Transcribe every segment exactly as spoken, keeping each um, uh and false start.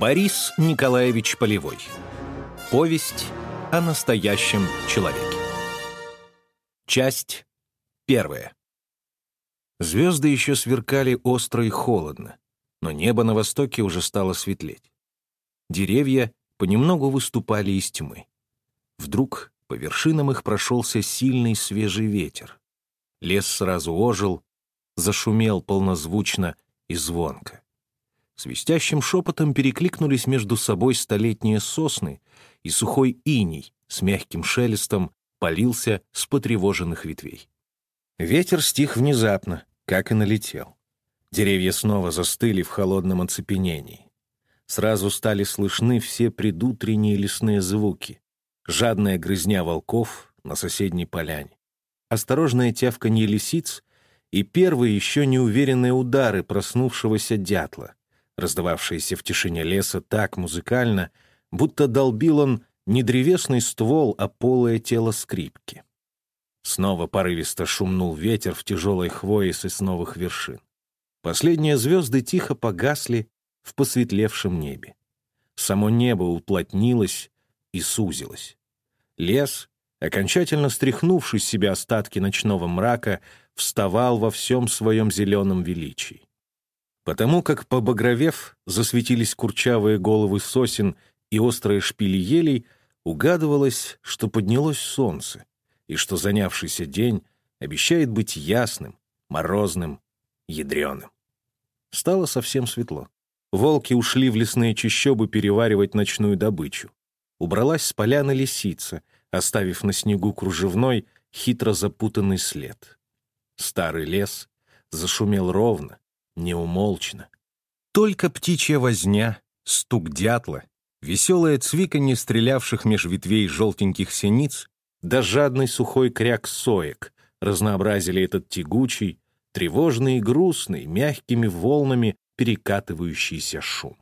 Борис Николаевич Полевой. Повесть о настоящем человеке. Часть первая. Звезды еще сверкали остро и холодно, но небо на востоке уже стало светлеть. Деревья понемногу выступали из тьмы. Вдруг по вершинам их прошелся сильный свежий ветер. Лес сразу ожил, зашумел полнозвучно и звонко. Свистящим шепотом перекликнулись между собой столетние сосны, и сухой иней с мягким шелестом полился с потревоженных ветвей. Ветер стих внезапно, как и налетел. Деревья снова застыли в холодном оцепенении. Сразу стали слышны все предутренние лесные звуки: жадная грызня волков на соседней поляне, осторожное тявканье лисиц и первые еще неуверенные удары проснувшегося дятла, раздававшиеся в тишине леса так музыкально, будто долбил он не древесный ствол, а полое тело скрипки. Снова порывисто шумнул ветер в тяжелой хвое сосновых вершин. Последние звезды тихо погасли в посветлевшем небе. Само небо уплотнилось и сузилось. Лес, окончательно стряхнувший с себя остатки ночного мрака, вставал во всем своем зеленом величии. Потому как, побагровев, засветились курчавые головы сосен и острые шпили елей, угадывалось, что поднялось солнце, и что занявшийся день обещает быть ясным, морозным, ядреным. Стало совсем светло. Волки ушли в лесные чащобы переваривать ночную добычу. Убралась с поляны лисица, оставив на снегу кружевной, хитро запутанный след. Старый лес зашумел ровно, неумолчно. Только птичья возня, стук дятла, веселое цвиканье стрелявших меж ветвей желтеньких синиц, да жадный сухой кряк соек разнообразили этот тягучий, тревожный и грустный, мягкими волнами перекатывающийся шум.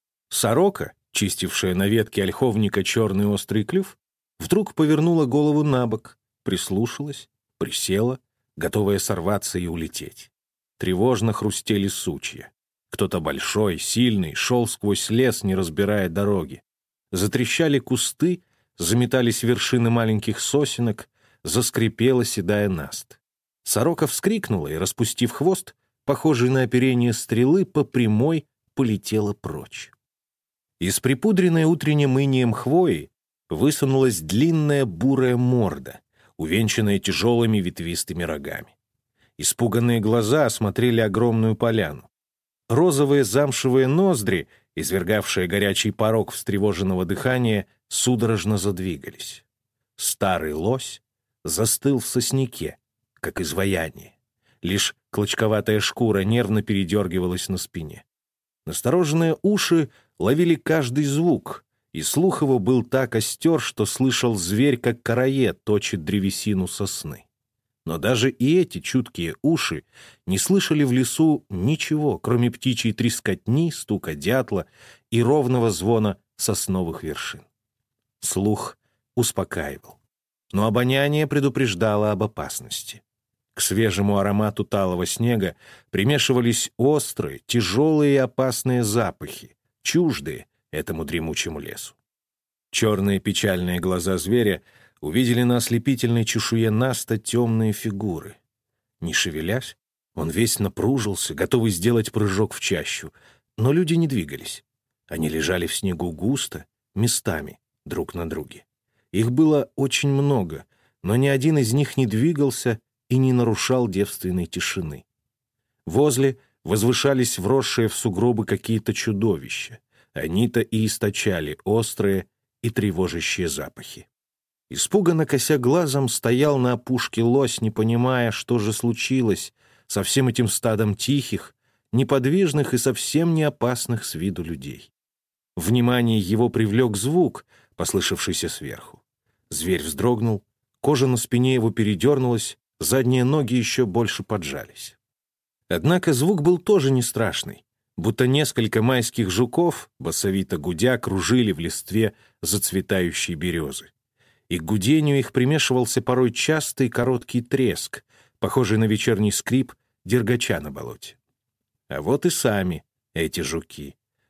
Сорока, чистившая на ветке ольховника черный острый клюв, вдруг повернула голову на бок, прислушалась, присела, готовая сорваться и улететь. Тревожно хрустели сучья. Кто-то большой, сильный, шел сквозь лес, не разбирая дороги. Затрещали кусты, заметались вершины маленьких сосенок, заскрипела седая наст. Сорока вскрикнула и, распустив хвост, похожий на оперение стрелы, по прямой полетела прочь. Из припудренной утренним инием хвои высунулась длинная бурая морда, увенчанная тяжелыми ветвистыми рогами. Испуганные глаза осмотрели огромную поляну. Розовые замшевые ноздри, извергавшие горячий порог встревоженного дыхания, судорожно задвигались. Старый лось застыл в сосняке, как изваяние. Лишь клочковатая шкура нервно передергивалась на спине. Настороженные уши ловили каждый звук, и слух его был так остер, что слышал зверь, как караед точит древесину сосны. Но даже и эти чуткие уши не слышали в лесу ничего, кроме птичьей трескотни, стука дятла и ровного звона сосновых вершин. Слух успокаивал, но обоняние предупреждало об опасности. К свежему аромату талого снега примешивались острые, тяжелые и опасные запахи, чуждые этому дремучему лесу. Черные печальные глаза зверя увидели на ослепительной чешуе наста темные фигуры. Не шевелясь, он весь напружился, готовый сделать прыжок в чащу, но люди не двигались. Они лежали в снегу густо, местами, друг на друге. Их было очень много, но ни один из них не двигался и не нарушал девственной тишины. Возле возвышались вросшие в сугробы какие-то чудовища. Они-то и источали острые и тревожащие запахи. Испуганно кося глазом стоял на опушке лось, не понимая, что же случилось со всем этим стадом тихих, неподвижных и совсем не опасных с виду людей. Внимание его привлек звук, послышавшийся сверху. Зверь вздрогнул, кожа на спине его передернулась, задние ноги еще больше поджались. Однако звук был тоже не страшный, будто несколько майских жуков, басовито гудя, кружили в листве зацветающей березы. И к гудению их примешивался порой частый короткий треск, похожий на вечерний скрип дергача на болоте. А вот и сами эти жуки.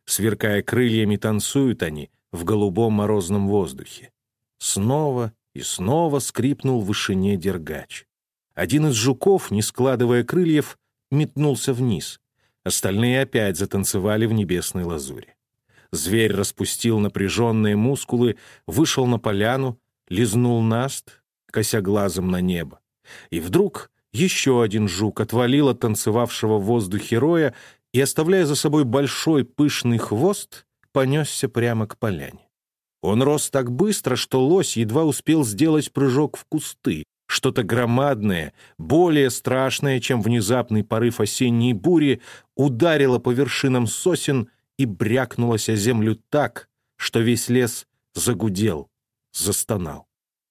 Сверкая крыльями, танцуют они в голубом морозном воздухе. Снова и снова скрипнул в вышине дергач. Один из жуков, не складывая крыльев, метнулся вниз. Остальные опять затанцевали в небесной лазури. Зверь распустил напряженные мускулы, вышел на поляну, лизнул наст, кося глазом на небо. И вдруг еще один жук отвалил от танцевавшего в воздухе роя и, оставляя за собой большой пышный хвост, понесся прямо к поляне. Он рос так быстро, что лось едва успел сделать прыжок в кусты. Что-то громадное, более страшное, чем внезапный порыв осенней бури, ударило по вершинам сосен и брякнулось о землю так, что весь лес загудел, застонал.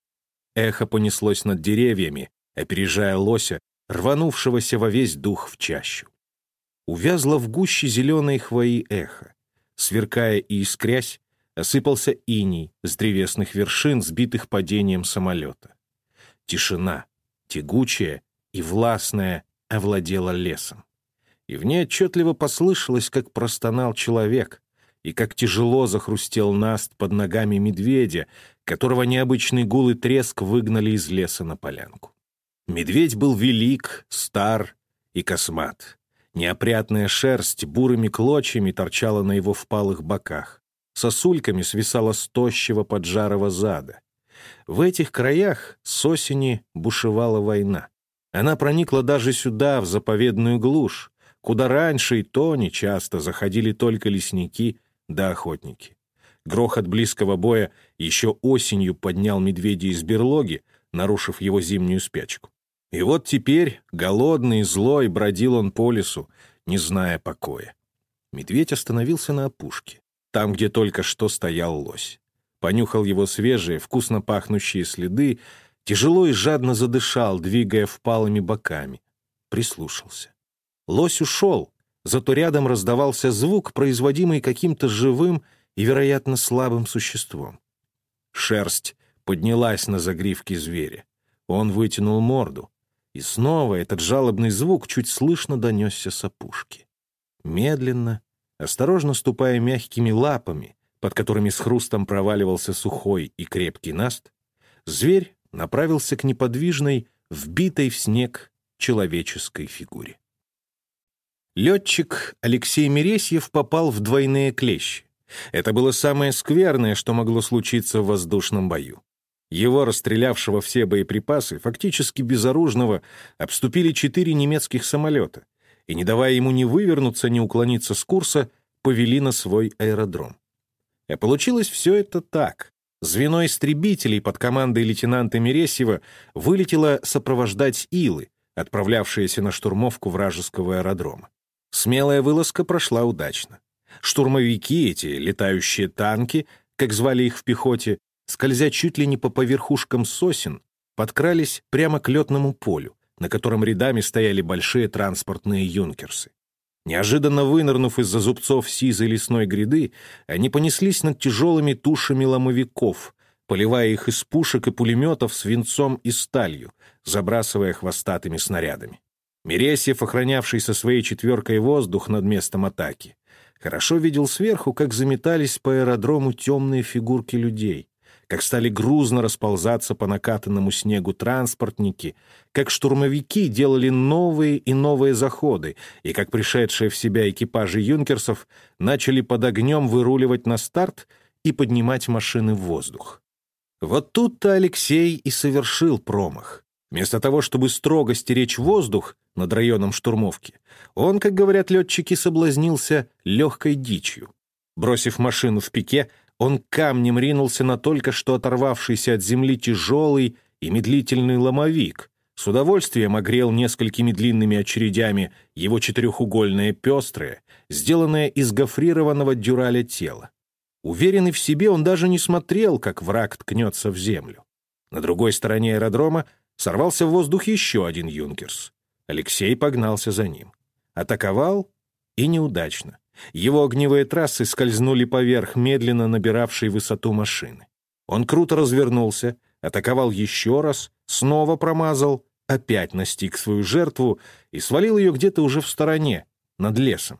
Эхо понеслось над деревьями, опережая лося, рванувшегося во весь дух в чащу. Увязло в гуще зеленой хвои эхо. Сверкая и искрясь, осыпался иней с древесных вершин, сбитых падением самолета. Тишина, тягучая и властная, овладела лесом. И в ней отчетливо послышалось, как простонал человек, и как тяжело захрустел наст под ногами медведя, которого необычный гул и треск выгнали из леса на полянку. Медведь был велик, стар и космат. Неопрятная шерсть бурыми клочьями торчала на его впалых боках. Сосульками свисала с тощего поджарого зада. В этих краях с осени бушевала война. Она проникла даже сюда, в заповедную глушь, куда раньше и то нечасто заходили только лесники да охотники. Грохот близкого боя еще осенью поднял медведя из берлоги, нарушив его зимнюю спячку. И вот теперь, голодный и злой, бродил он по лесу, не зная покоя. Медведь остановился на опушке, там, где только что стоял лось. Понюхал его свежие, вкусно пахнущие следы, тяжело и жадно задышал, двигая впалыми боками. Прислушался. Лось ушел, зато рядом раздавался звук, производимый каким-то живым и, вероятно, слабым существом. Шерсть поднялась на загривке зверя. Он вытянул морду. И снова этот жалобный звук чуть слышно донесся с опушки. Медленно, осторожно ступая мягкими лапами, под которыми с хрустом проваливался сухой и крепкий наст, зверь направился к неподвижной, вбитой в снег человеческой фигуре. Летчик Алексей Мересьев попал в двойные клещи. Это было самое скверное, что могло случиться в воздушном бою. Его, расстрелявшего все боеприпасы, фактически безоружного, обступили четыре немецких самолета и, не давая ему ни вывернуться, ни уклониться с курса, повели на свой аэродром. А получилось все это так. Звено истребителей под командой лейтенанта Мересьева вылетело сопровождать Илы, отправлявшиеся на штурмовку вражеского аэродрома. Смелая вылазка прошла удачно. Штурмовики эти, летающие танки, как звали их в пехоте, скользя чуть ли не по поверхушкам сосен, подкрались прямо к летному полю, на котором рядами стояли большие транспортные юнкерсы. Неожиданно вынырнув из-за зубцов сизой лесной гряды, они понеслись над тяжелыми тушами ломовиков, поливая их из пушек и пулеметов свинцом и сталью, забрасывая хвостатыми снарядами. Мересьев, охранявший со своей четверкой воздух над местом атаки, хорошо видел сверху, как заметались по аэродрому темные фигурки людей, как стали грузно расползаться по накатанному снегу транспортники, как штурмовики делали новые и новые заходы, и как пришедшие в себя экипажи юнкерсов начали под огнем выруливать на старт и поднимать машины в воздух. Вот тут-то Алексей и совершил промах. Вместо того, чтобы строго стеречь воздух над районом штурмовки, он, как говорят летчики, соблазнился легкой дичью. Бросив машину в пике, он камнем ринулся на только что оторвавшийся от земли тяжелый и медлительный ломовик, с удовольствием огрел несколькими длинными очередями его четырехугольное пестрое, сделанное из гофрированного дюраля тело. Уверенный в себе, он даже не смотрел, как враг ткнется в землю. На другой стороне аэродрома сорвался в воздух еще один юнкерс. Алексей погнался за ним. Атаковал и неудачно. Его огневые трассы скользнули поверх медленно набиравшей высоту машины. Он круто развернулся, атаковал еще раз, снова промазал, опять настиг свою жертву и свалил ее где-то уже в стороне, над лесом.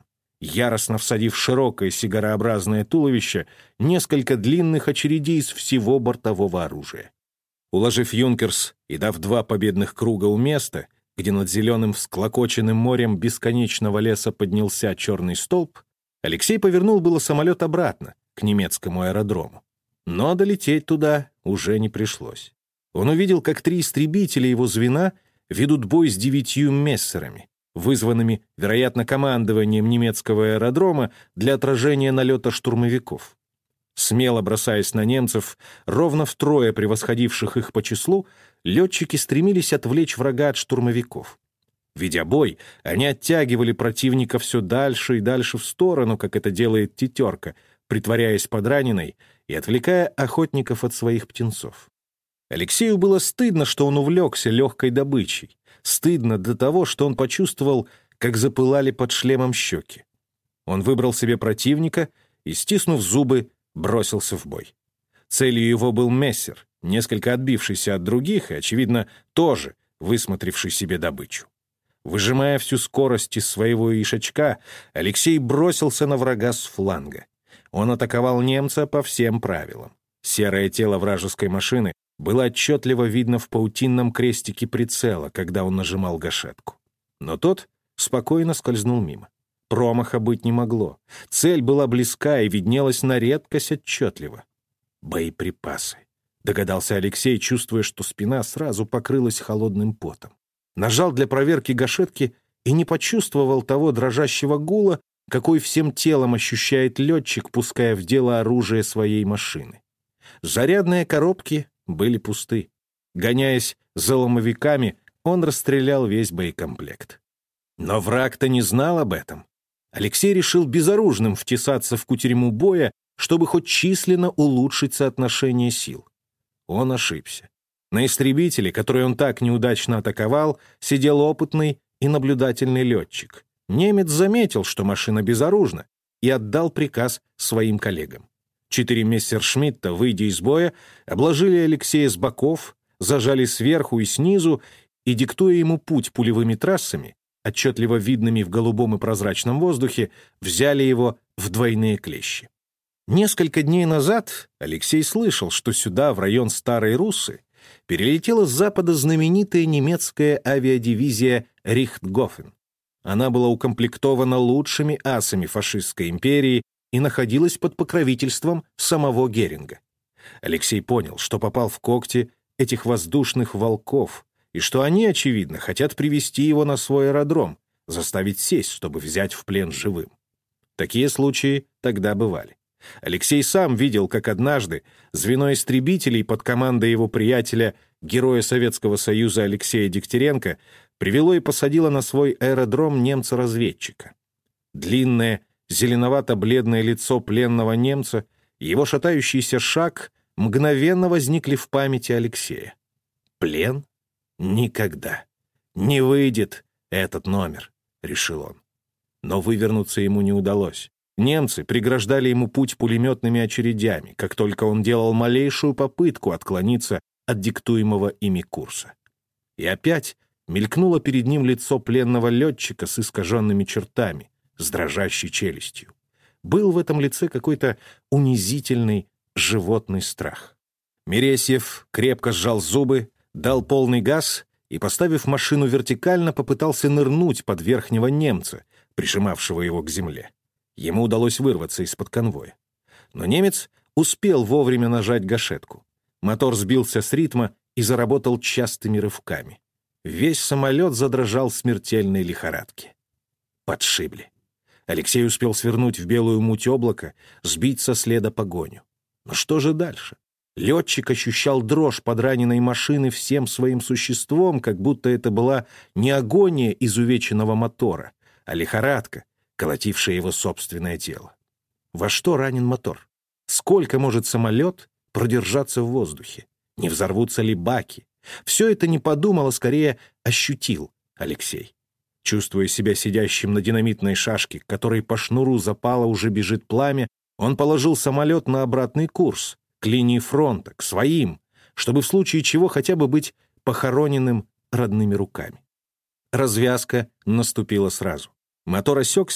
яростно всадив в широкое сигарообразное туловище несколько длинных очередей из всего бортового оружия. Уложив «Юнкерс» и дав два победных круга у места, где над зеленым всклокоченным морем бесконечного леса поднялся черный столб, Алексей повернул было самолет обратно, к немецкому аэродрому. Но долететь туда уже не пришлось. Он увидел, как три истребителя его звена ведут бой с девятью мессерами, вызванными, вероятно, командованием немецкого аэродрома для отражения налета штурмовиков. Смело бросаясь на немцев, ровно втрое превосходивших их по числу, летчики стремились отвлечь врага от штурмовиков. Ведя бой, они оттягивали противника все дальше и дальше в сторону, как это делает тетерка, притворяясь подраненной и отвлекая охотников от своих птенцов. Алексею было стыдно, что он увлекся легкой добычей. Стыдно до того, что он почувствовал, как запылали под шлемом щеки. Он выбрал себе противника и, стиснув зубы, бросился в бой. Целью его был мессер, несколько отбившийся от других и, очевидно, тоже высмотревший себе добычу. Выжимая всю скорость из своего ишачка, Алексей бросился на врага с фланга. Он атаковал немца по всем правилам. Серое тело вражеской машины было отчетливо видно в паутинном крестике прицела, когда он нажимал гашетку. Но тот спокойно скользнул мимо. Промаха быть не могло. Цель была близка и виднелась на редкость отчетливо. «Боеприпасы», — догадался Алексей, чувствуя, что спина сразу покрылась холодным потом. Нажал для проверки гашетки и не почувствовал того дрожащего гула, какой всем телом ощущает летчик, пуская в дело оружие своей машины. Зарядные коробки были пусты. Гоняясь за ломовиками, он расстрелял весь боекомплект. Но враг-то не знал об этом. Алексей решил безоружным втесаться в кутерьму боя, чтобы хоть численно улучшить соотношение сил. Он ошибся. На истребителе, который он так неудачно атаковал, сидел опытный и наблюдательный летчик. Немец заметил, что машина безоружна, и отдал приказ своим коллегам. Четыре мессершмитта, выйдя из боя, обложили Алексея с боков, зажали сверху и снизу, и, диктуя ему путь пулевыми трассами, отчетливо видными в голубом и прозрачном воздухе, взяли его в двойные клещи. Несколько дней назад Алексей слышал, что сюда, в район Старой Руссы, перелетела с запада знаменитая немецкая авиадивизия «Рихтгофен». Она была укомплектована лучшими асами фашистской империи и находилась под покровительством самого Геринга. Алексей понял, что попал в когти этих воздушных волков, и что они, очевидно, хотят привести его на свой аэродром, заставить сесть, чтобы взять в плен живым. Такие случаи тогда бывали. Алексей сам видел, как однажды звено истребителей под командой его приятеля, героя Советского Союза Алексея Дегтяренко, привело и посадило на свой аэродром немца-разведчика. Длинное, зеленовато-бледное лицо пленного немца, его шатающийся шаг мгновенно возникли в памяти Алексея. Плен? Никогда. Не выйдет этот номер, решил он. Но вывернуться ему не удалось. Немцы преграждали ему путь пулеметными очередями, как только он делал малейшую попытку отклониться от диктуемого ими курса. И опять мелькнуло перед ним лицо пленного летчика с искаженными чертами, с дрожащей челюстью. Был в этом лице какой-то унизительный животный страх. Мересьев крепко сжал зубы, дал полный газ и, поставив машину вертикально, попытался нырнуть под верхнего немца, прижимавшего его к земле. Ему удалось вырваться из-под конвоя. Но немец успел вовремя нажать гашетку. Мотор сбился с ритма и заработал частыми рывками. Весь самолет задрожал в смертельной лихорадке. Подшибли. Алексей успел свернуть в белую муть облака, сбить со следа погоню. Но что же дальше? Летчик ощущал дрожь подраненной машины всем своим существом, как будто это была не агония изувеченного мотора, а лихорадка, колотившая его собственное тело. Во что ранен мотор? Сколько может самолет продержаться в воздухе? Не взорвутся ли баки? Все это не подумал, а скорее ощутил Алексей. Чувствуя себя сидящим на динамитной шашке, к которой по шнуру запала уже бежит пламя, он положил самолет на обратный курс, к линии фронта, к своим, чтобы в случае чего хотя бы быть похороненным родными руками. Развязка наступила сразу. Мотор осекся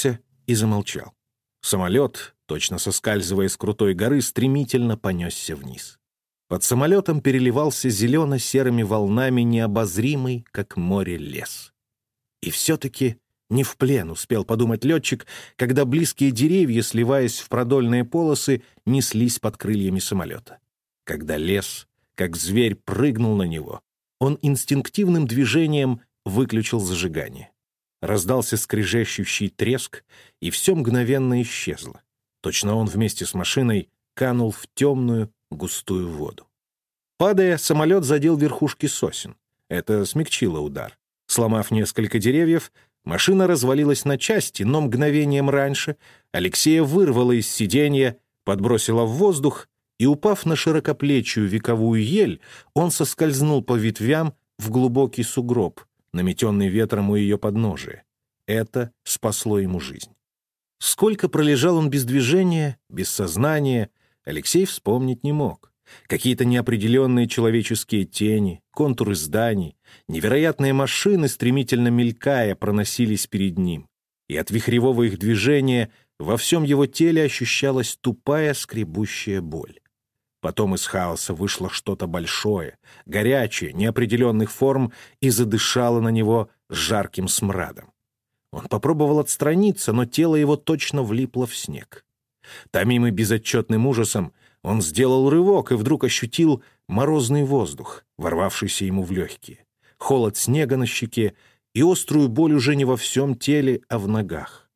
и замолчал. Самолет, точно соскальзывая с крутой горы, стремительно понесся вниз. Под самолетом переливался зелено-серыми волнами необозримый, как море, лес. И все-таки не в плен, успел подумать летчик, когда близкие деревья, сливаясь в продольные полосы, неслись под крыльями самолета. Когда лес, как зверь, прыгнул на него, он инстинктивным движением выключил зажигание. Раздался скрежещущий треск, и все мгновенно исчезло. Точно он вместе с машиной канул в темную, густую воду. Падая, самолет задел верхушки сосен. Это смягчило удар. Сломав несколько деревьев, машина развалилась на части, но мгновением раньше Алексея вырвало из сиденья, подбросило в воздух, и, упав на широкоплечью вековую ель, он соскользнул по ветвям в глубокий сугроб, наметенный ветром у ее подножия. Это спасло ему жизнь. Сколько пролежал он без движения, без сознания, Алексей вспомнить не мог. Какие-то неопределенные человеческие тени, контуры зданий, невероятные машины, стремительно мелькая, проносились перед ним. И от вихревого их движения во всем его теле ощущалась тупая скребущая боль. Потом из хаоса вышло что-то большое, горячее, неопределенных форм, и задышало на него жарким смрадом. Он попробовал отстраниться, но тело его точно влипло в снег. Томимый безотчетным ужасом, он сделал рывок и вдруг ощутил морозный воздух, ворвавшийся ему в легкие, холод снега на щеке и острую боль уже не во всем теле, а в ногах.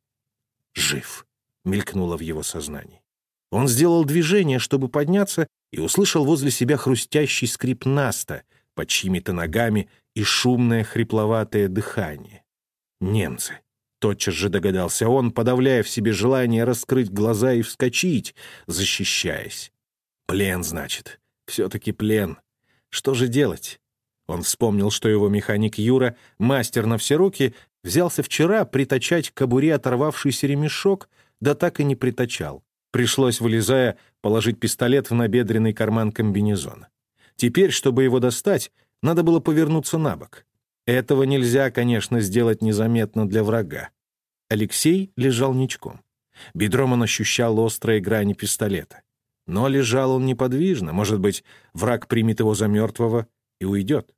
«Жив!» — мелькнуло в его сознании. Он сделал движение, чтобы подняться, и услышал возле себя хрустящий скрип наста под чьими-то ногами и шумное хрипловатое дыхание. «Немцы!» — тотчас же догадался он, подавляя в себе желание раскрыть глаза и вскочить, защищаясь. «Плен, значит. Все-таки плен. Что же делать?» Он вспомнил, что его механик Юра, мастер на все руки, взялся вчера притачать к кобуре оторвавшийся ремешок, да так и не притачал. Пришлось, вылезая, положить пистолет в набедренный карман комбинезона. Теперь, чтобы его достать, надо было повернуться на бок. Этого нельзя, конечно, сделать незаметно для врага. Алексей лежал ничком. Бедром он ощущал острые грани пистолета. Но лежал он неподвижно. Может быть, враг примет его за мертвого и уйдет.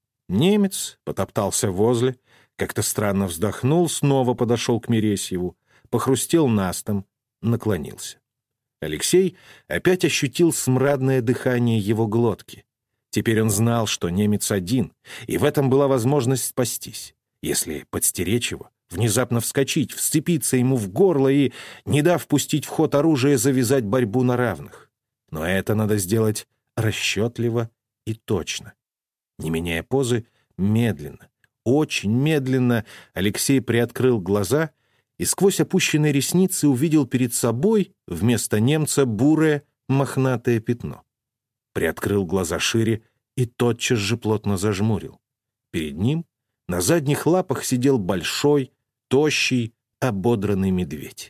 Немец потоптался возле, как-то странно вздохнул, снова подошел к Мересьеву, похрустел настом, наклонился. Алексей опять ощутил смрадное дыхание его глотки. Теперь он знал, что немец один, и в этом была возможность спастись. Если подстеречь его, внезапно вскочить, вцепиться ему в горло и, не дав пустить в ход оружие, завязать борьбу на равных. Но это надо сделать расчетливо и точно. Не меняя позы, медленно, очень медленно Алексей приоткрыл глаза и сквозь опущенные ресницы увидел перед собой вместо немца бурое мохнатое пятно. Приоткрыл глаза шире и тотчас же плотно зажмурил. Перед ним на задних лапах сидел большой, тощий, ободранный медведь.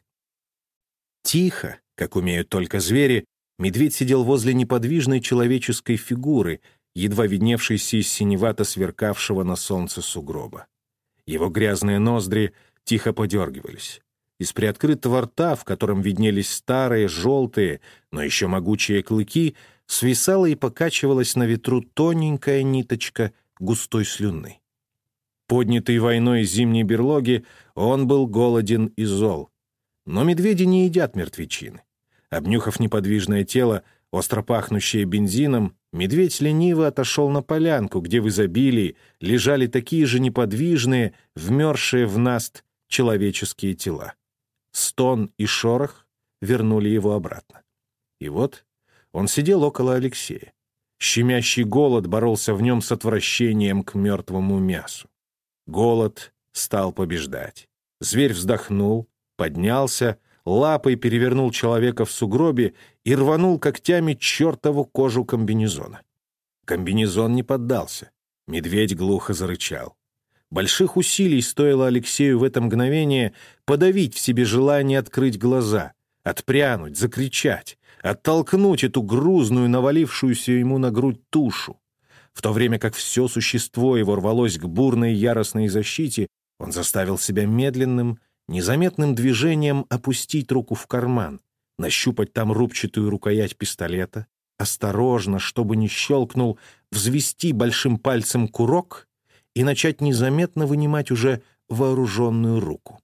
Тихо, как умеют только звери, медведь сидел возле неподвижной человеческой фигуры, едва видневшейся из синевато сверкавшего на солнце сугроба. Его грязные ноздри тихо подергивались. Из приоткрытого рта, в котором виднелись старые, желтые, но еще могучие клыки, свисала и покачивалась на ветру тоненькая ниточка густой слюны. Поднятый войной из зимней берлоги, он был голоден и зол. Но медведи не едят мертвечины. Обнюхав неподвижное тело, остро пахнущее бензином, медведь лениво отошел на полянку, где в изобилии лежали такие же неподвижные, вмерзшие в наст человеческие тела. Стон и шорох вернули его обратно. И вот он сидел около Алексея. Щемящий голод боролся в нем с отвращением к мертвому мясу. Голод стал побеждать. Зверь вздохнул, поднялся, лапой перевернул человека в сугробе и рванул когтями чертову кожу комбинезона. Комбинезон не поддался. Медведь глухо зарычал. Больших усилий стоило Алексею в это мгновение подавить в себе желание открыть глаза, отпрянуть, закричать, оттолкнуть эту грузную, навалившуюся ему на грудь тушу. В то время как все существо его рвалось к бурной яростной защите, он заставил себя медленным, незаметным движением опустить руку в карман, нащупать там рубчатую рукоять пистолета, осторожно, чтобы не щелкнул, взвести большим пальцем курок и начать незаметно вынимать уже вооруженную руку.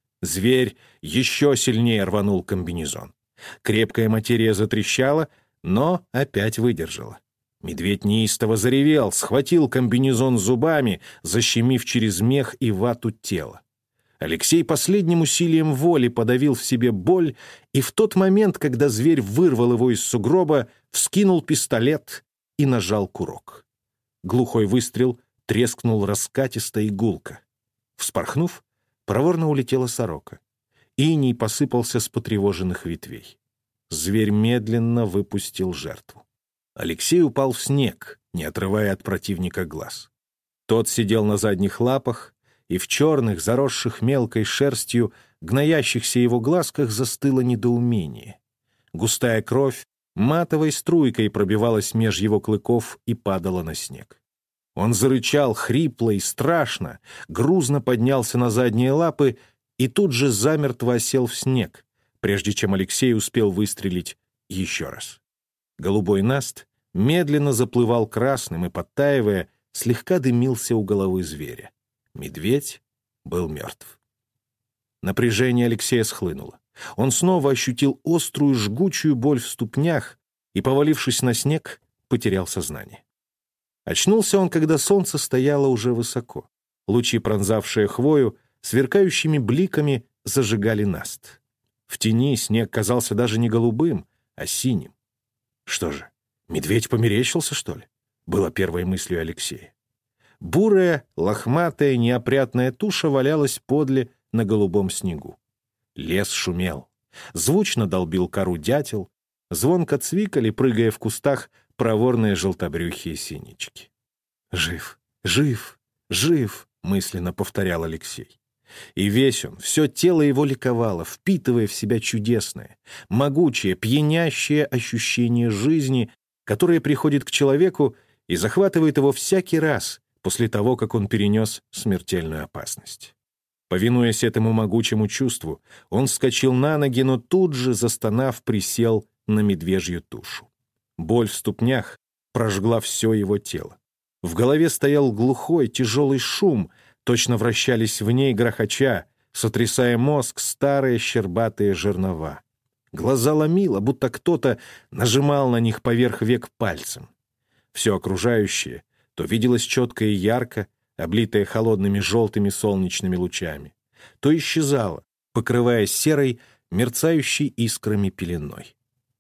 Зверь еще сильнее рванул комбинезон. Крепкая материя затрещала, но опять выдержала. Медведь неистово заревел, схватил комбинезон зубами, защемив через мех и вату тело. Алексей последним усилием воли подавил в себе боль, и в тот момент, когда зверь вырвал его из сугроба, вскинул пистолет и нажал курок. Глухой выстрел трескнул раскатисто и гулко. Вспорхнув, проворно улетела сорока. Иней посыпался с потревоженных ветвей. Зверь медленно выпустил жертву. Алексей упал в снег, не отрывая от противника глаз. Тот сидел на задних лапах, и в черных, заросших мелкой шерстью, гноящихся его глазках застыло недоумение. Густая кровь матовой струйкой пробивалась меж его клыков и падала на снег. Он зарычал хрипло и страшно, грузно поднялся на задние лапы и тут же замертво осел в снег, прежде чем Алексей успел выстрелить еще раз. Голубой наст медленно заплывал красным и, подтаивая, слегка дымился у головы зверя. Медведь был мертв. Напряжение Алексея схлынуло. Он снова ощутил острую жгучую боль в ступнях и, повалившись на снег, потерял сознание. Очнулся он, когда солнце стояло уже высоко. Лучи, пронзавшие хвою, сверкающими бликами зажигали наст. В тени снег казался даже не голубым, а синим. Что же, медведь померещился, что ли? Было первой мыслью Алексея. Бурая, лохматая, неопрятная туша валялась подле на голубом снегу. Лес шумел. Звучно долбил кору дятел. Звонко цвикали, прыгая в кустах, проворные желтобрюхие синички. «Жив, жив, жив!» — мысленно повторял Алексей. И весь он, все тело его ликовало, впитывая в себя чудесное, могучее, пьянящее ощущение жизни, которое приходит к человеку и захватывает его всякий раз после того, как он перенес смертельную опасность. Повинуясь этому могучему чувству, он вскочил на ноги, но тут же, застонав, присел на медвежью тушу. Боль в ступнях прожгла все его тело. В голове стоял глухой, тяжелый шум, точно вращались в ней грохоча, сотрясая мозг старые щербатые жернова. Глаза ломило, будто кто-то нажимал на них поверх век пальцем. Все окружающее то виделось четко и ярко, облитое холодными желтыми солнечными лучами, то исчезало, покрываясь серой, мерцающей искрами пеленой.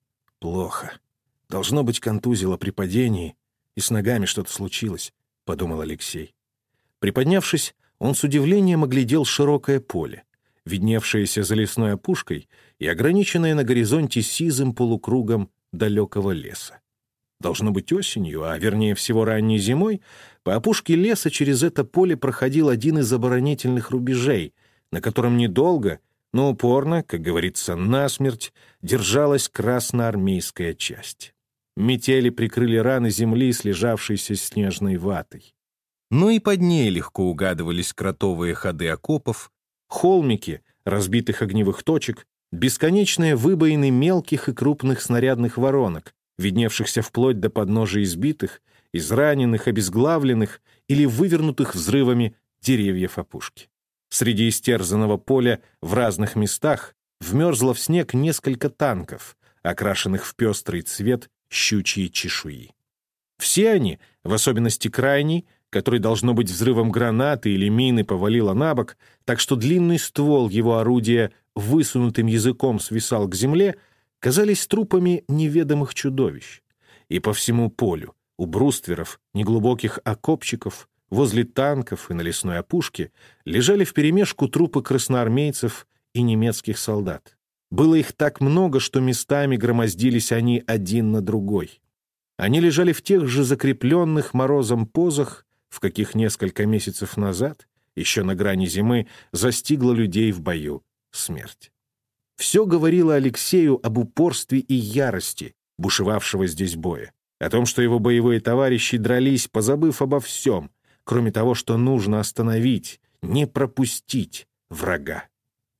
«Плохо. Должно быть, контузило при падении, и с ногами что-то случилось», — подумал Алексей. Приподнявшись, он с удивлением оглядел широкое поле, видневшееся за лесной опушкой и ограниченное на горизонте сизым полукругом далекого леса. Должно быть, осенью, а вернее всего ранней зимой, по опушке леса через это поле проходил один из оборонительных рубежей, на котором недолго, но упорно, как говорится, насмерть, держалась красноармейская часть. Метели прикрыли раны земли, слежавшейся снежной ватой. Но и под ней легко угадывались кротовые ходы окопов, холмики, разбитых огневых точек, бесконечные выбоины мелких и крупных снарядных воронок, видневшихся вплоть до подножия избитых, израненных, обезглавленных или вывернутых взрывами деревьев опушки. Среди истерзанного поля в разных местах вмерзло в снег несколько танков, окрашенных в пестрый цвет щучьей чешуи. Все они, в особенности крайний, который, должно быть, взрывом гранаты или мины повалило на бок, так что длинный ствол его орудия высунутым языком свисал к земле, казались трупами неведомых чудовищ. И по всему полю, у брустверов, неглубоких окопчиков, возле танков и на лесной опушке лежали вперемешку трупы красноармейцев и немецких солдат. Было их так много, что местами громоздились они один на другой. Они лежали в тех же закрепленных морозом позах, в каких несколько месяцев назад, еще на грани зимы, застигла людей в бою смерть. Все говорило Алексею об упорстве и ярости бушевавшего здесь боя, о том, что его боевые товарищи дрались, позабыв обо всем, кроме того, что нужно остановить, не пропустить врага.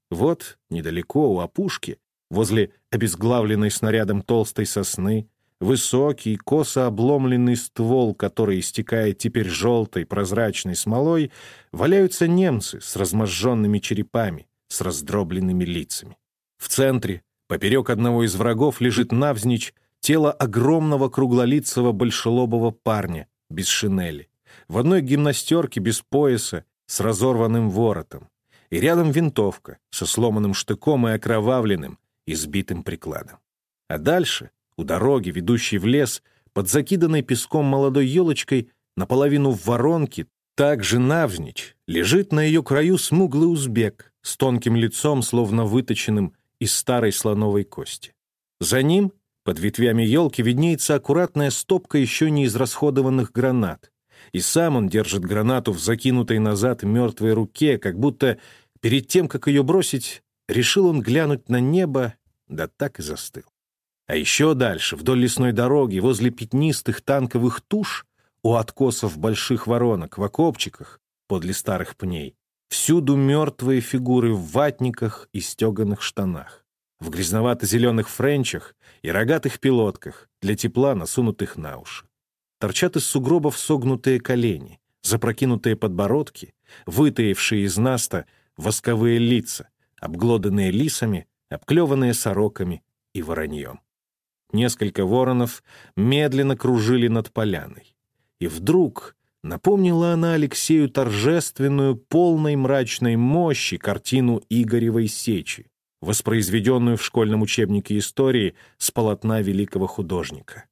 Вот, недалеко, у опушки, возле обезглавленной снарядом толстой сосны, высокий, косо обломленный ствол, который истекает теперь желтой прозрачной смолой, валяются немцы с разможженными черепами, с раздробленными лицами. В центре, поперек одного из врагов, лежит навзничь тело огромного круглолицего большелобого парня, без шинели, в одной гимнастерке без пояса, с разорванным воротом, и рядом винтовка со сломанным штыком и окровавленным, избитым прикладом. А дальше, у дороги, ведущей в лес, под закиданной песком молодой елочкой, наполовину в воронке, также навзничь, лежит на ее краю смуглый узбек с тонким лицом, словно выточенным из старой слоновой кости. За ним, под ветвями елки, виднеется аккуратная стопка еще не израсходованных гранат, и сам он держит гранату в закинутой назад мертвой руке, как будто перед тем, как ее бросить, решил он глянуть на небо, да так и застыл. А еще дальше, вдоль лесной дороги, возле пятнистых танковых туш, у откосов больших воронок, в окопчиках, подле старых пней, всюду мертвые фигуры в ватниках и стеганых штанах, в грязновато-зеленых френчах и рогатых пилотках, для тепла насунутых на уши. Торчат из сугробов согнутые колени, запрокинутые подбородки, вытаившие из наста восковые лица, обглоданные лисами, обклеванные сороками и вороньем. Несколько воронов медленно кружили над поляной. И вдруг напомнила она Алексею торжественную, полной мрачной мощи картину Игоревой сечи, воспроизведенную в школьном учебнике истории с полотна великого художника.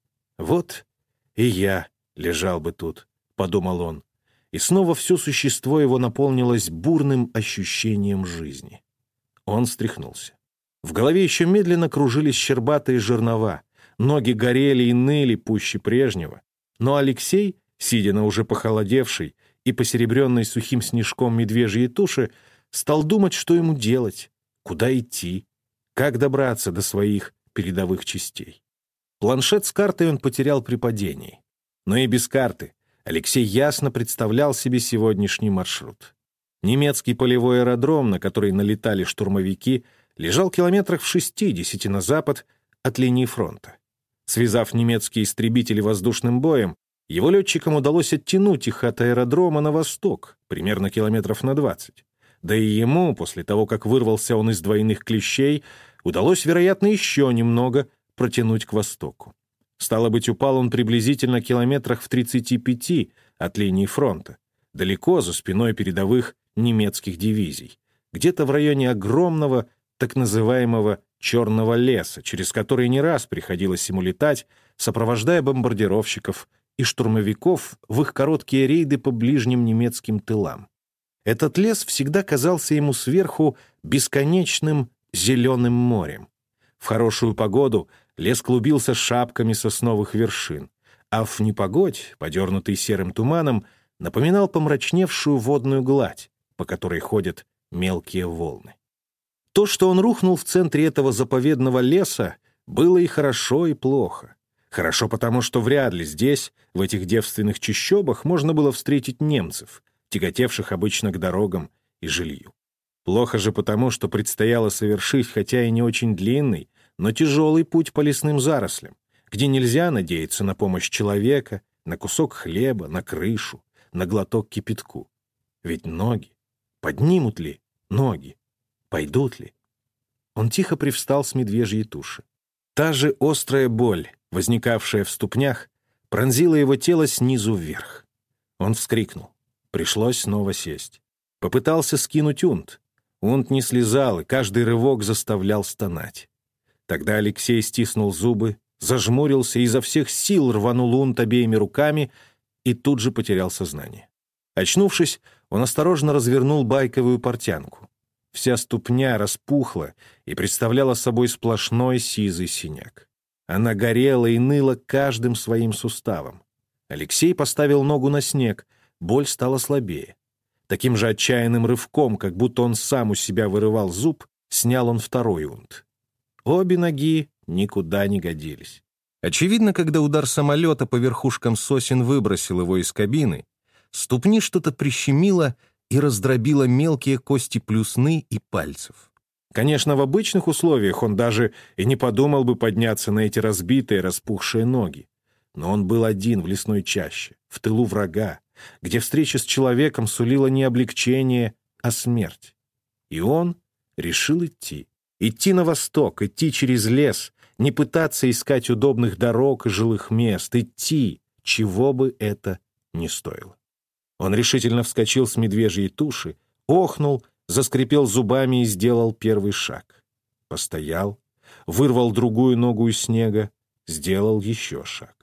«Вот и я лежал бы тут», — подумал он, и снова все существо его наполнилось бурным ощущением жизни. Он встряхнулся. В голове еще медленно кружились щербатые жернова, ноги горели и ныли пуще прежнего, но Алексей, сидя на уже похолодевшей и посеребренной сухим снежком медвежьей туши, стал думать, что ему делать, куда идти, как добраться до своих передовых частей. Планшет с картой он потерял при падении. Но и без карты Алексей ясно представлял себе сегодняшний маршрут. Немецкий полевой аэродром, на который налетали штурмовики, лежал километрах в шестидесяти на запад от линии фронта. Связав немецкие истребители воздушным боем, его летчикам удалось оттянуть их от аэродрома на восток, примерно километров на двадцать. Да и ему, после того, как вырвался он из двойных клещей, удалось, вероятно, еще немного протянуть к востоку. Стало быть, упал он приблизительно километрах в тридцати пяти от линии фронта, далеко за спиной передовых немецких дивизий, где-то в районе огромного так называемого «черного леса», через который не раз приходилось ему летать, сопровождая бомбардировщиков и штурмовиков в их короткие рейды по ближним немецким тылам. Этот лес всегда казался ему сверху бесконечным зеленым морем. В хорошую погоду лес клубился шапками сосновых вершин, а в непогодь, подернутый серым туманом, напоминал помрачневшую водную гладь, по которой ходят мелкие волны. То, что он рухнул в центре этого заповедного леса, было и хорошо, и плохо. Хорошо потому, что вряд ли здесь, в этих девственных чащобах, можно было встретить немцев, тяготевших обычно к дорогам и жилью. Плохо же потому, что предстояло совершить, хотя и не очень длинный, но тяжелый путь по лесным зарослям, где нельзя надеяться на помощь человека, на кусок хлеба, на крышу, на глоток кипятку. Ведь ноги, поднимут ли ноги? Пойдут ли? Он тихо привстал с медвежьей туши. Та же острая боль, возникавшая в ступнях, пронзила его тело снизу вверх. Он вскрикнул. Пришлось снова сесть. Попытался скинуть унт. Унт не слезал, и каждый рывок заставлял стонать. Тогда Алексей стиснул зубы, зажмурился и изо всех сил рванул унт обеими руками и тут же потерял сознание. Очнувшись, он осторожно развернул байковую портянку. Вся ступня распухла и представляла собой сплошной сизый синяк. Она горела и ныла каждым своим суставом. Алексей поставил ногу на снег, боль стала слабее. Таким же отчаянным рывком, как будто он сам у себя вырывал зуб, снял он второй унт. Обе ноги никуда не годились. Очевидно, когда удар самолета по верхушкам сосен выбросил его из кабины, ступни что-то прищемило и раздробила мелкие кости плюсны и пальцев. Конечно, в обычных условиях он даже и не подумал бы подняться на эти разбитые, распухшие ноги. Но он был один в лесной чаще, в тылу врага, где встреча с человеком сулила не облегчение, а смерть. И он решил идти. Идти на восток, идти через лес, не пытаться искать удобных дорог и жилых мест, идти, чего бы это ни стоило. Он решительно вскочил с медвежьей туши, охнул, заскрипел зубами и сделал первый шаг. Постоял, вырвал другую ногу из снега, сделал еще шаг.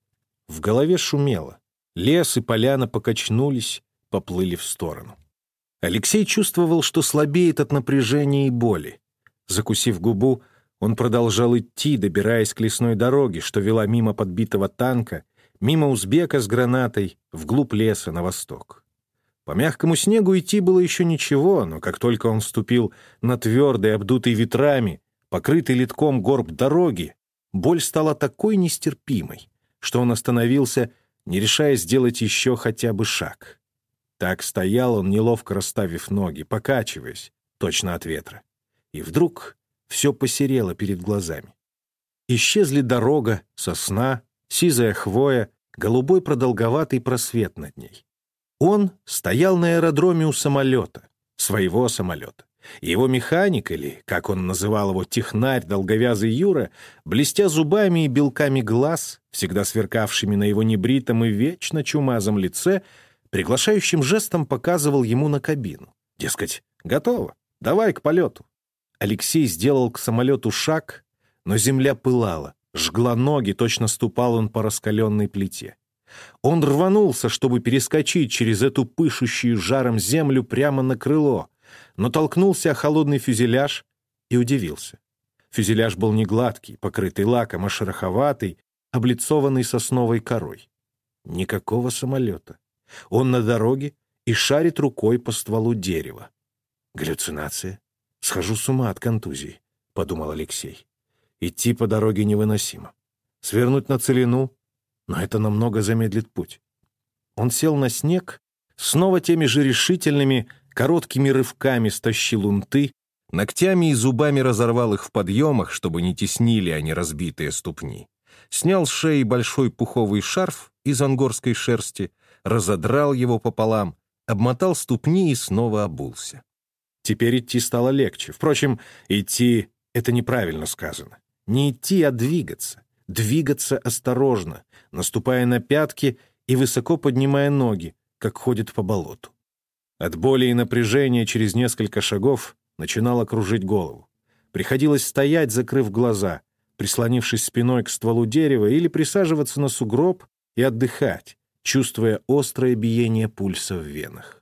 В голове шумело. Лес и поляна покачнулись, поплыли в сторону. Алексей чувствовал, что слабеет от напряжения и боли. Закусив губу, он продолжал идти, добираясь к лесной дороге, что вела мимо подбитого танка, мимо узбека с гранатой, вглубь леса на восток. По мягкому снегу идти было еще ничего, но как только он вступил на твердый, обдутый ветрами, покрытый литком горб дороги, боль стала такой нестерпимой, что он остановился, не решая сделать еще хотя бы шаг. Так стоял он, неловко расставив ноги, покачиваясь, точно от ветра. И вдруг все посерело перед глазами. Исчезли дорога, сосна, сизая хвоя, голубой продолговатый просвет над ней. Он стоял на аэродроме у самолета, своего самолета. Его механик, или, как он называл его, технарь, долговязый Юра, блестя зубами и белками глаз, всегда сверкавшими на его небритом и вечно чумазом лице, приглашающим жестом показывал ему на кабину. Дескать, готово, давай к полету. Алексей сделал к самолету шаг, но земля пылала, жгла ноги, точно ступал он по раскаленной плите. Он рванулся, чтобы перескочить через эту пышущую жаром землю прямо на крыло, но толкнулся о холодный фюзеляж и удивился. Фюзеляж был не гладкий, покрытый лаком, а шероховатый, облицованный сосновой корой. Никакого самолета. Он на дороге и шарит рукой по стволу дерева. Галлюцинация. «Схожу с ума от контузии», — подумал Алексей. «Идти по дороге невыносимо. Свернуть на целину, но это намного замедлит путь». Он сел на снег, снова теми же решительными, короткими рывками стащил унты, ногтями и зубами разорвал их в подъемах, чтобы не теснили они разбитые ступни. Снял с шеи большой пуховый шарф из ангорской шерсти, разодрал его пополам, обмотал ступни и снова обулся. Теперь идти стало легче. Впрочем, идти — это неправильно сказано. Не идти, а двигаться. Двигаться осторожно, наступая на пятки и высоко поднимая ноги, как ходит по болоту. От боли и напряжения через несколько шагов начинало кружить голову. Приходилось стоять, закрыв глаза, прислонившись спиной к стволу дерева, или присаживаться на сугроб и отдыхать, чувствуя острое биение пульса в венах.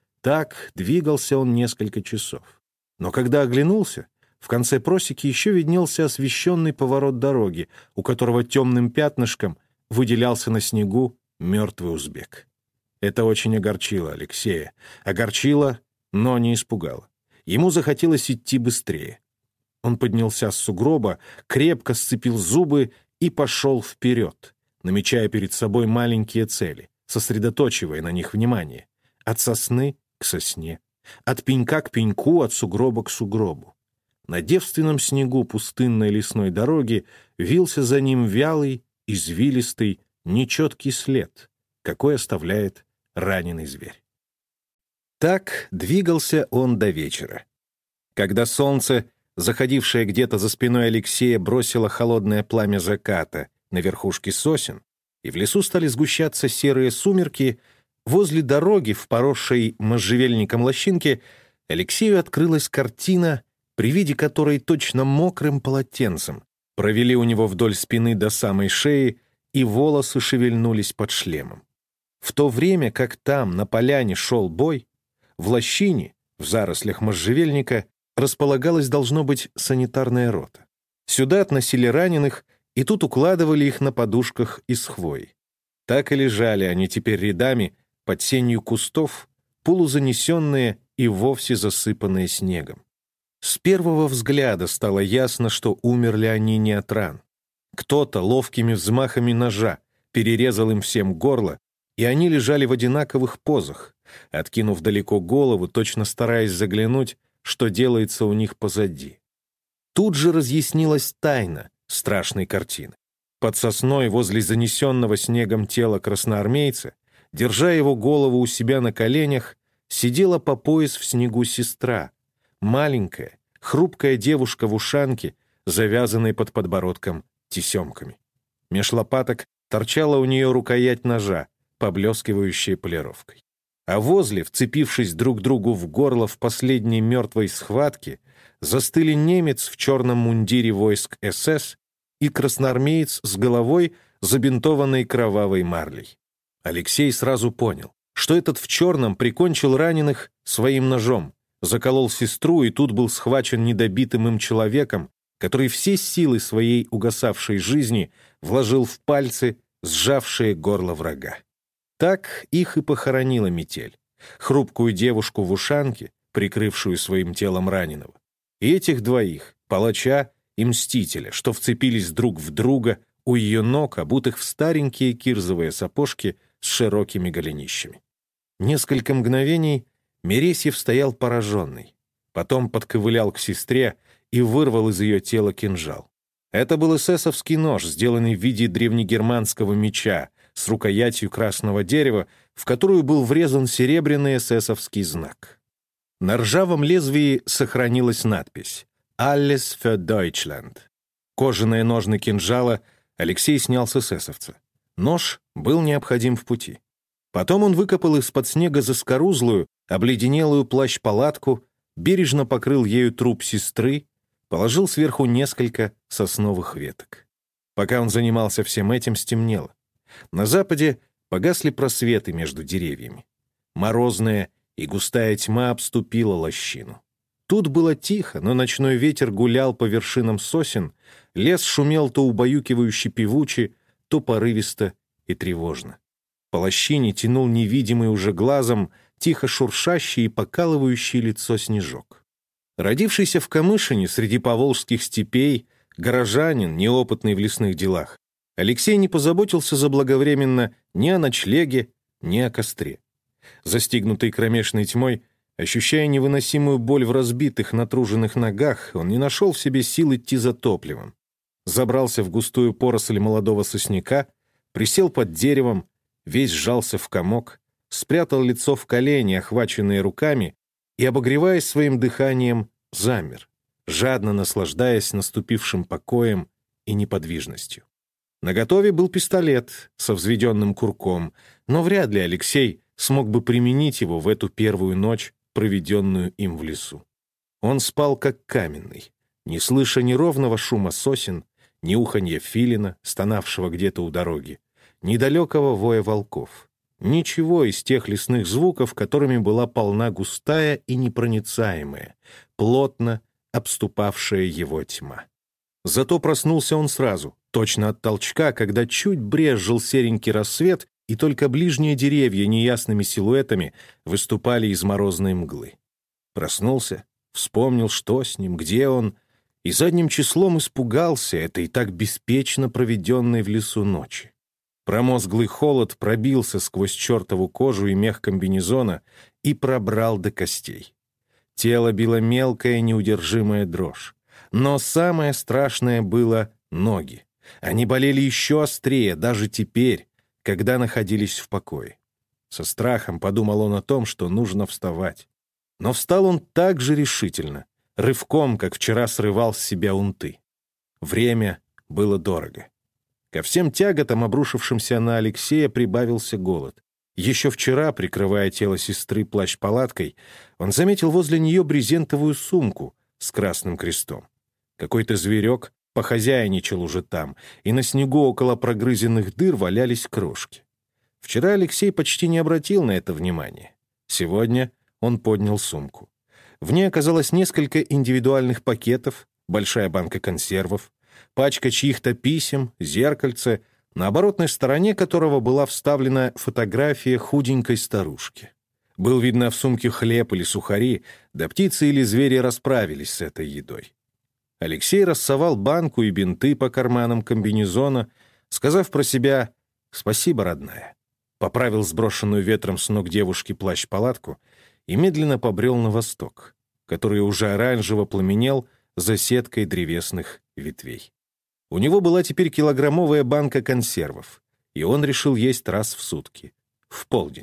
Так двигался он несколько часов. Но когда оглянулся, в конце просеки еще виднелся освещенный поворот дороги, у которого темным пятнышком выделялся на снегу мертвый узбек. Это очень огорчило Алексея. Огорчило, но не испугало. Ему захотелось идти быстрее. Он поднялся с сугроба, крепко сцепил зубы и пошел вперед, намечая перед собой маленькие цели, сосредоточивая на них внимание. От сосны к сосне, от пенька к пеньку, от сугроба к сугробу. На девственном снегу пустынной лесной дороги вился за ним вялый, извилистый, нечеткий след, какой оставляет раненый зверь. Так двигался он до вечера. Когда солнце, заходившее где-то за спиной Алексея, бросило холодное пламя заката на верхушки сосен, и в лесу стали сгущаться серые сумерки, возле дороги, в поросшей можжевельником лощинке, Алексею открылась картина, при виде которой точно мокрым полотенцем провели у него вдоль спины до самой шеи, и волосы шевельнулись под шлемом. В то время, как там, на поляне, шел бой, в лощине, в зарослях можжевельника, располагалась, должно быть, санитарная рота. Сюда относили раненых, и тут укладывали их на подушках из хвои. Так и лежали они теперь рядами, под сенью кустов, полузанесенные и вовсе засыпанные снегом. С первого взгляда стало ясно, что умерли они не от ран. Кто-то ловкими взмахами ножа перерезал им всем горло и они лежали в одинаковых позах, откинув далеко голову, точно стараясь заглянуть, что делается у них позади. Тут же разъяснилась тайна страшной картины. Под сосной возле занесенного снегом тела красноармейца, держа его голову у себя на коленях, сидела по пояс в снегу сестра, маленькая, хрупкая девушка в ушанке, завязанной под подбородком тесемками. Меж лопаток торчала у нее рукоять ножа, поблескивающая полировкой. А возле, вцепившись друг другу в горло в последней мертвой схватке, застыли немец в черном мундире войск эс эс и красноармеец с головой, забинтованной кровавой марлей. Алексей сразу понял, что этот в черном прикончил раненых своим ножом, заколол сестру и тут был схвачен недобитым им человеком, который все силы своей угасавшей жизни вложил в пальцы, сжавшие горло врага. Так их и похоронила метель, хрупкую девушку в ушанке, прикрывшую своим телом раненого, и этих двоих, палача и мстителя, что вцепились друг в друга у ее ног, обутых в старенькие кирзовые сапожки с широкими голенищами. Несколько мгновений Мересьев стоял пораженный, потом подковылял к сестре и вырвал из ее тела кинжал. Это был эсэсовский нож, сделанный в виде древнегерманского меча, с рукоятью красного дерева, в которую был врезан серебряный эсэсовский знак. На ржавом лезвии сохранилась надпись «Alles für Deutschland». Кожаные ножны кинжала Алексей снял с эсэсовца. Нож был необходим в пути. Потом он выкопал из-под снега заскорузлую, обледенелую плащ-палатку, бережно покрыл ею труп сестры, положил сверху несколько сосновых веток. Пока он занимался всем этим, стемнело. На западе погасли просветы между деревьями. Морозная и густая тьма обступила лощину. Тут было тихо, но ночной ветер гулял по вершинам сосен, лес шумел то убаюкивающе певуче, то порывисто и тревожно. По лощине тянул невидимый уже глазом, тихо шуршащий и покалывающий лицо снежок. Родившийся в Камышине среди поволжских степей, горожанин, неопытный в лесных делах, Алексей не позаботился заблаговременно ни о ночлеге, ни о костре. Застигнутый кромешной тьмой, ощущая невыносимую боль в разбитых, натруженных ногах, он не нашел в себе сил идти за топливом. Забрался в густую поросль молодого сосняка, присел под деревом, весь сжался в комок, спрятал лицо в колени, охваченные руками, и, обогреваясь своим дыханием, замер, жадно наслаждаясь наступившим покоем и неподвижностью. Наготове был пистолет со взведенным курком, но вряд ли Алексей смог бы применить его в эту первую ночь, проведенную им в лесу. Он спал как каменный, не слыша ни ровного шума сосен, ни уханья филина, стонавшего где-то у дороги, ни далекого воя волков. Ничего из тех лесных звуков, которыми была полна густая и непроницаемая, плотно обступавшая его тьма. Зато проснулся он сразу, точно от толчка, когда чуть брезжил серенький рассвет, и только ближние деревья неясными силуэтами выступали из морозной мглы. Проснулся, вспомнил, что с ним, где он, и задним числом испугался этой так беспечно проведенной в лесу ночи. Промозглый холод пробился сквозь чертову кожу и мех комбинезона и пробрал до костей. Тело било мелкая неудержимая дрожь. Но самое страшное было ноги. Они болели еще острее, даже теперь, когда находились в покое. Со страхом подумал он о том, что нужно вставать. Но встал он так же решительно, рывком, как вчера срывал с себя унты. Время было дорого. Ко всем тяготам, обрушившимся на Алексея, прибавился голод. Еще вчера, прикрывая тело сестры плащ-палаткой, он заметил возле нее брезентовую сумку с красным крестом. Какой-то зверек похозяйничал уже там, и на снегу около прогрызенных дыр валялись крошки. Вчера Алексей почти не обратил на это внимания. Сегодня он поднял сумку. В ней оказалось несколько индивидуальных пакетов, большая банка консервов, пачка чьих-то писем, зеркальце, на оборотной стороне которого была вставлена фотография худенькой старушки. Был видно в сумке хлеб или сухари, да птицы или звери расправились с этой едой. Алексей рассовал банку и бинты по карманам комбинезона, сказав про себя «Спасибо, родная». поправил сброшенную ветром с ног девушки плащ-палатку и медленно побрел на восток, который уже оранжево пламенел за сеткой древесных ветвей. У него была теперь килограммовая банка консервов, и он решил есть раз в сутки, в полдень.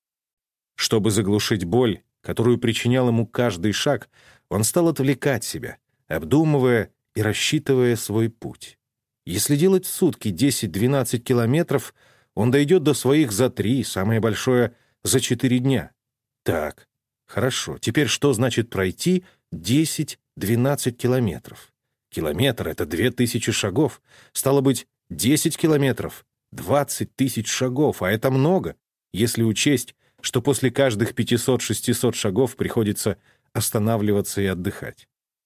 Чтобы заглушить боль, которую причинял ему каждый шаг, он стал отвлекать себя, обдумывая и рассчитывая свой путь. Если делать в сутки десять-двенадцать километров, он дойдет до своих за три, самое большое — за четыре дня. Так, хорошо, теперь что значит пройти десять-двенадцать километров? Километр — это две тысячи шагов. Стало быть, десять километров — двадцать тысяч шагов, а это много, если учесть, что после каждых пятисот-шестисот шагов приходится останавливаться и отдыхать.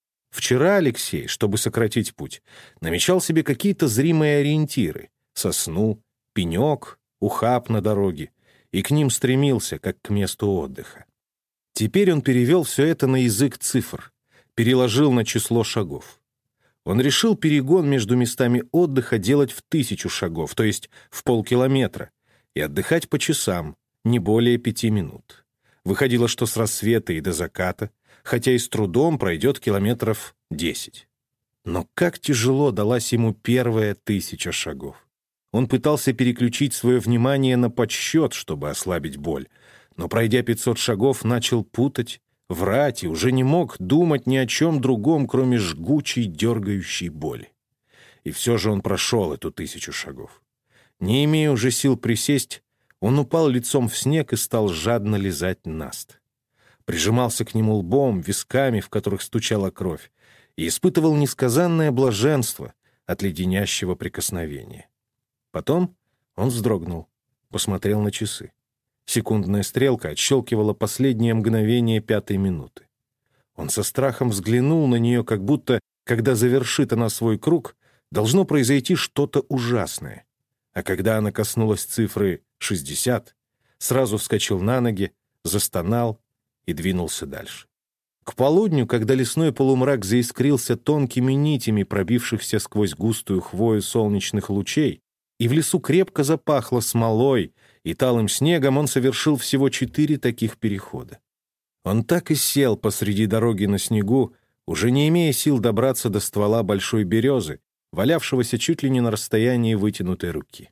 Вчера Алексей, чтобы сократить путь, намечал себе какие-то зримые ориентиры — сосну, пенек, ухаб на дороге, и к ним стремился, как к месту отдыха. Теперь он перевел все это на язык цифр, переложил на число шагов. Он решил перегон между местами отдыха делать в тысячу шагов, то есть в полкилометра, и отдыхать по часам, не более пяти минут. Выходило, что с рассвета и до заката, хотя и с трудом, пройдет километров десять. Но как тяжело далась ему первая тысяча шагов. Он пытался переключить свое внимание на подсчет, чтобы ослабить боль, но, пройдя пятьсот шагов, начал путать, врать и уже не мог думать ни о чем другом, кроме жгучей, дергающей боли. И все же он прошел эту тысячу шагов. Не имея уже сил присесть, он упал лицом в снег и стал жадно лизать наст. Прижимался к нему лбом, висками, в которых стучала кровь, и испытывал несказанное блаженство от леденящего прикосновения. Потом он вздрогнул, посмотрел на часы. Секундная стрелка отщелкивала последнее мгновение пятой минуты. Он со страхом взглянул на нее, как будто, когда завершит она свой круг, должно произойти что-то ужасное. А когда она коснулась цифры шестьдесят, сразу вскочил на ноги, застонал и двинулся дальше. К полудню, когда лесной полумрак заискрился тонкими нитями, пробившихся сквозь густую хвою солнечных лучей, и в лесу крепко запахло смолой и талым снегом, он совершил всего четыре таких перехода. Он так и сел посреди дороги на снегу, уже не имея сил добраться до ствола большой березы, валявшегося чуть ли не на расстоянии вытянутой руки.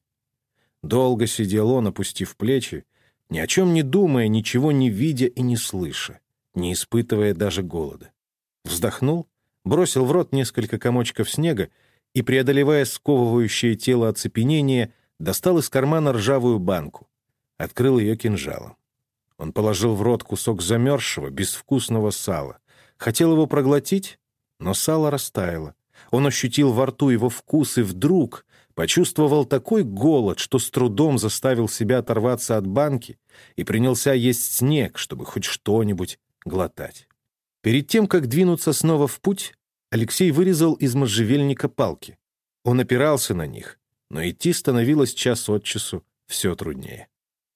Долго сидел он, опустив плечи, ни о чем не думая, ничего не видя и не слыша, не испытывая даже голода. Вздохнул, бросил в рот несколько комочков снега и, преодолевая сковывающее тело оцепенение, достал из кармана ржавую банку, открыл ее кинжалом. Он положил в рот кусок замерзшего, безвкусного сала. Хотел его проглотить, но сало растаяло. Он ощутил во рту его вкус и вдруг почувствовал такой голод, что с трудом заставил себя оторваться от банки и принялся есть снег, чтобы хоть что-нибудь глотать. Перед тем, как двинуться снова в путь, Алексей вырезал из можжевельника палки. Он опирался на них, но идти становилось час от часу все труднее.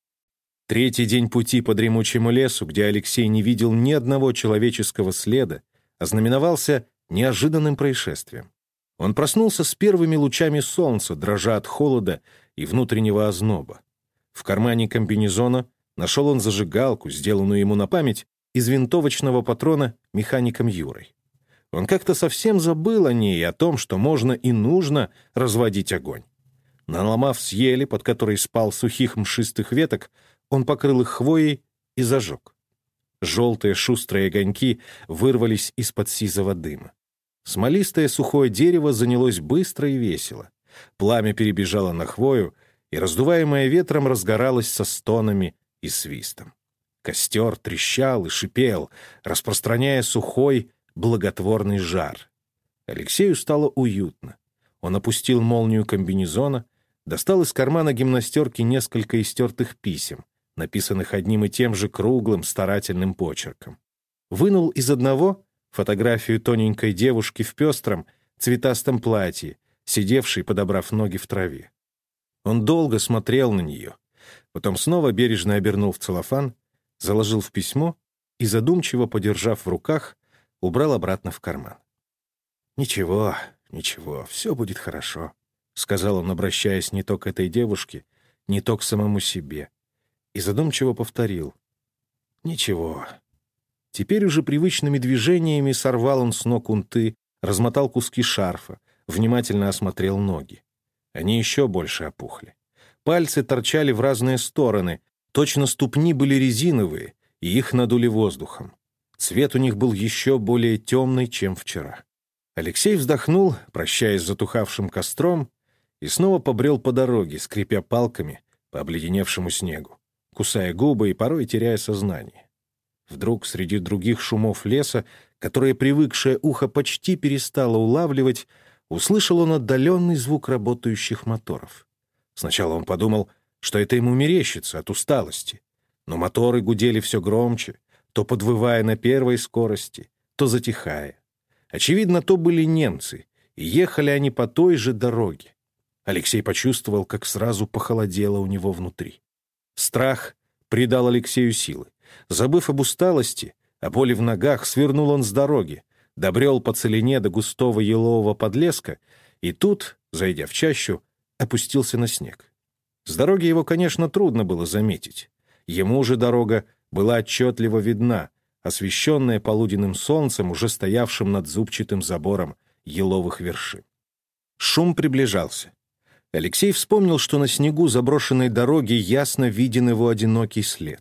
Третий день пути по дремучему лесу, где Алексей не видел ни одного человеческого следа, ознаменовался неожиданным происшествием. Он проснулся с первыми лучами солнца, дрожа от холода и внутреннего озноба. В кармане комбинезона нашел он зажигалку, сделанную ему на память, из винтовочного патрона механиком Юрой. Он как-то совсем забыл о ней и о том, что можно и нужно разводить огонь. Наломав с ели, под которой спал, сухих мшистых веток, он покрыл их хвоей и зажег. Желтые шустрые огоньки вырвались из-под сизого дыма. Смолистое сухое дерево занялось быстро и весело. Пламя перебежало на хвою, и, раздуваемое ветром, разгоралось со стонами и свистом. Костер трещал и шипел, распространяя сухой, благотворный жар. Алексею стало уютно. Он опустил молнию комбинезона, достал из кармана гимнастерки несколько истертых писем, написанных одним и тем же круглым старательным почерком. Вынул из одного фотографию тоненькой девушки в пестром, цветастом платье, сидевшей, подобрав ноги в траве. Он долго смотрел на нее, потом снова бережно обернул в целлофан, заложил в письмо и, задумчиво подержав в руках, убрал обратно в карман. «Ничего, ничего, все будет хорошо», — сказал он, обращаясь не то к этой девушке, не то к самому себе, и задумчиво повторил: «Ничего». Теперь уже привычными движениями сорвал он с ног унты, размотал куски шарфа, внимательно осмотрел ноги. Они еще больше опухли. Пальцы торчали в разные стороны, точно ступни были резиновые, и их надули воздухом. Цвет у них был еще более темный, чем вчера. Алексей вздохнул, прощаясь с затухавшим костром, и снова побрел по дороге, скрипя палками по обледеневшему снегу, кусая губы и порой теряя сознание. Вдруг среди других шумов леса, которые привыкшее ухо почти перестало улавливать, услышал он отдаленный звук работающих моторов. Сначала он подумал, что это ему мерещится от усталости, но моторы гудели все громче, то подвывая на первой скорости, то затихая. Очевидно, то были немцы, и ехали они по той же дороге. Алексей почувствовал, как сразу похолодело у него внутри. Страх придал Алексею силы. Забыв об усталости, о боли в ногах, свернул он с дороги, добрел по целине до густого елового подлеска, и тут, зайдя в чащу, опустился на снег. С дороги его, конечно, трудно было заметить. Ему же дорога была отчетливо видна, освещенная полуденным солнцем, уже стоявшим над зубчатым забором еловых вершин. Шум приближался. Алексей вспомнил, что на снегу заброшенной дороги ясно виден его одинокий след.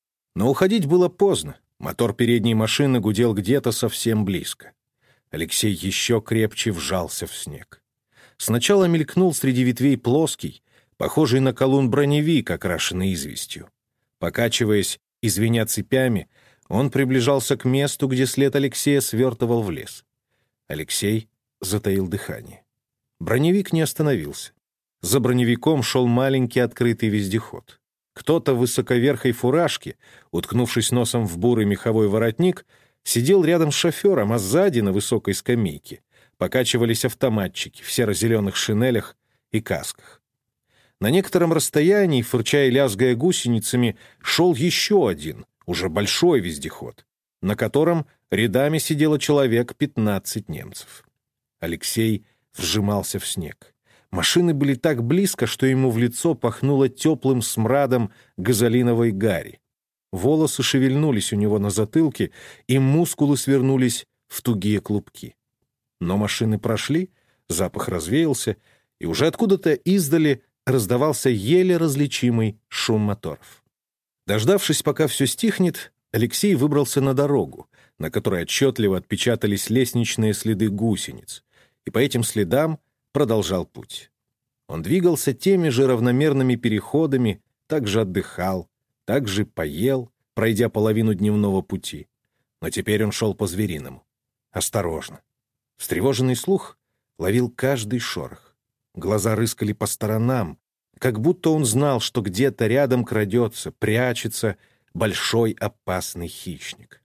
Но уходить было поздно. Мотор передней машины гудел где-то совсем близко. Алексей еще крепче вжался в снег. Сначала мелькнул среди ветвей плоский, похожий на колун броневик, окрашенный известью. Покачиваясь и звеня цепями, он приближался к месту, где след Алексея свертывал в лес. Алексей затаил дыхание. Броневик не остановился. За броневиком шел маленький открытый вездеход. Кто-то в высоковерхой фуражке, уткнувшись носом в бурый меховой воротник, сидел рядом с шофером, а сзади, на высокой скамейке, покачивались автоматчики в серо-зеленых шинелях и касках. На некотором расстоянии, фырча и лязгая гусеницами, шел еще один, уже большой вездеход, на котором рядами сидело человек пятнадцать немцев. Алексей вжимался в снег. Машины были так близко, что ему в лицо пахнуло теплым смрадом газолиновой гари. Волосы шевельнулись у него на затылке, и мускулы свернулись в тугие клубки. Но машины прошли, запах развеялся, и уже откуда-то издали раздавался еле различимый шум моторов. Дождавшись, пока все стихнет, Алексей выбрался на дорогу, на которой отчетливо отпечатались лестничные следы гусениц, и по этим следам продолжал путь. Он двигался теми же равномерными переходами, также отдыхал, также поел, пройдя половину дневного пути. Но теперь он шел по-звериному. Осторожно. Встревоженный слух ловил каждый шорох. Глаза рыскали по сторонам, как будто он знал, что где-то рядом крадется, прячется большой опасный хищник.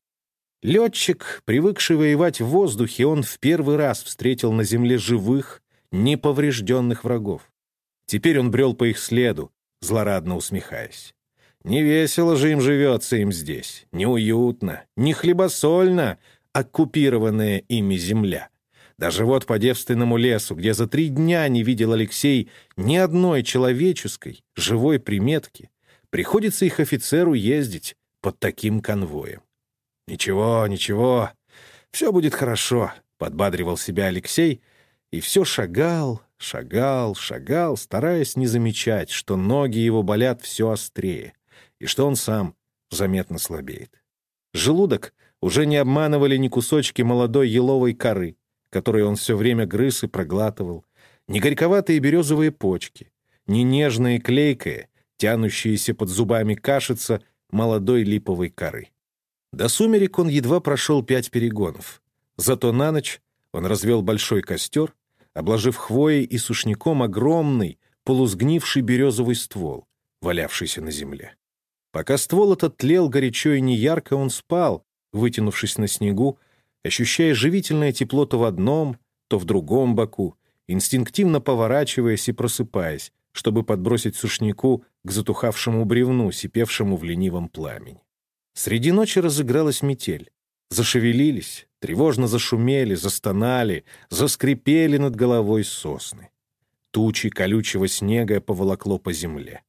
Летчик, привыкший воевать в воздухе, он в первый раз встретил на земле живых, неповрежденных врагов. Теперь он брел по их следу, злорадно усмехаясь. Не весело же им живется им здесь, неуютно, не хлебосольно оккупированная ими земля. Даже вот по девственному лесу, где за три дня не видел Алексей ни одной человеческой, живой приметки, приходится их офицеру ездить под таким конвоем. «Ничего, ничего, все будет хорошо», — подбадривал себя Алексей, и все шагал, шагал, шагал, стараясь не замечать, что ноги его болят все острее, и что он сам заметно слабеет. Желудок уже не обманывали ни кусочки молодой еловой коры, которые он все время грыз и проглатывал, ни горьковатые березовые почки, ни нежная и клейкая, тянущаяся под зубами кашица молодой липовой коры. До сумерек он едва прошел пять перегонов. Зато на ночь он развел большой костер, обложив хвоей и сушняком огромный, полусгнивший березовый ствол, валявшийся на земле. Пока ствол этот тлел горячо и неярко, он спал, вытянувшись на снегу, ощущая живительное тепло то в одном, то в другом боку, инстинктивно поворачиваясь и просыпаясь, чтобы подбросить сушняку к затухавшему бревну, сипевшему в ленивом пламени. Среди ночи разыгралась метель. Зашевелились, тревожно зашумели, застонали, заскрипели над головой сосны. Тучи колючего снега поволокло по земле.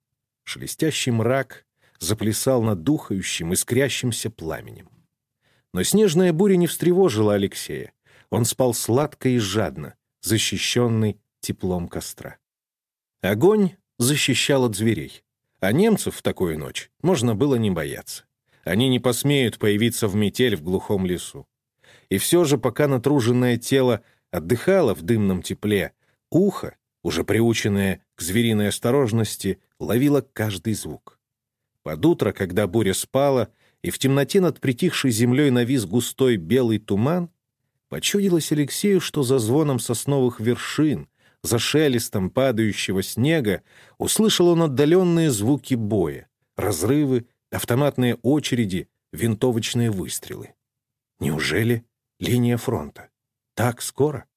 Шелестящий мрак заплясал над духающим, искрящимся пламенем. Но снежная буря не встревожила Алексея. Он спал сладко и жадно, защищенный теплом костра. Огонь защищал от зверей, а немцев в такую ночь можно было не бояться. Они не посмеют появиться в метель в глухом лесу. И все же, пока натруженное тело отдыхало в дымном тепле, ухо, уже приученное к звериной осторожности, ловило каждый звук. Под утро, когда буря спала, и в темноте над притихшей землей навис густой белый туман, почудилось Алексею, что за звоном сосновых вершин, за шелестом падающего снега услышал он отдаленные звуки боя, разрывы, автоматные очереди, винтовочные выстрелы. Неужели линия фронта? Так скоро?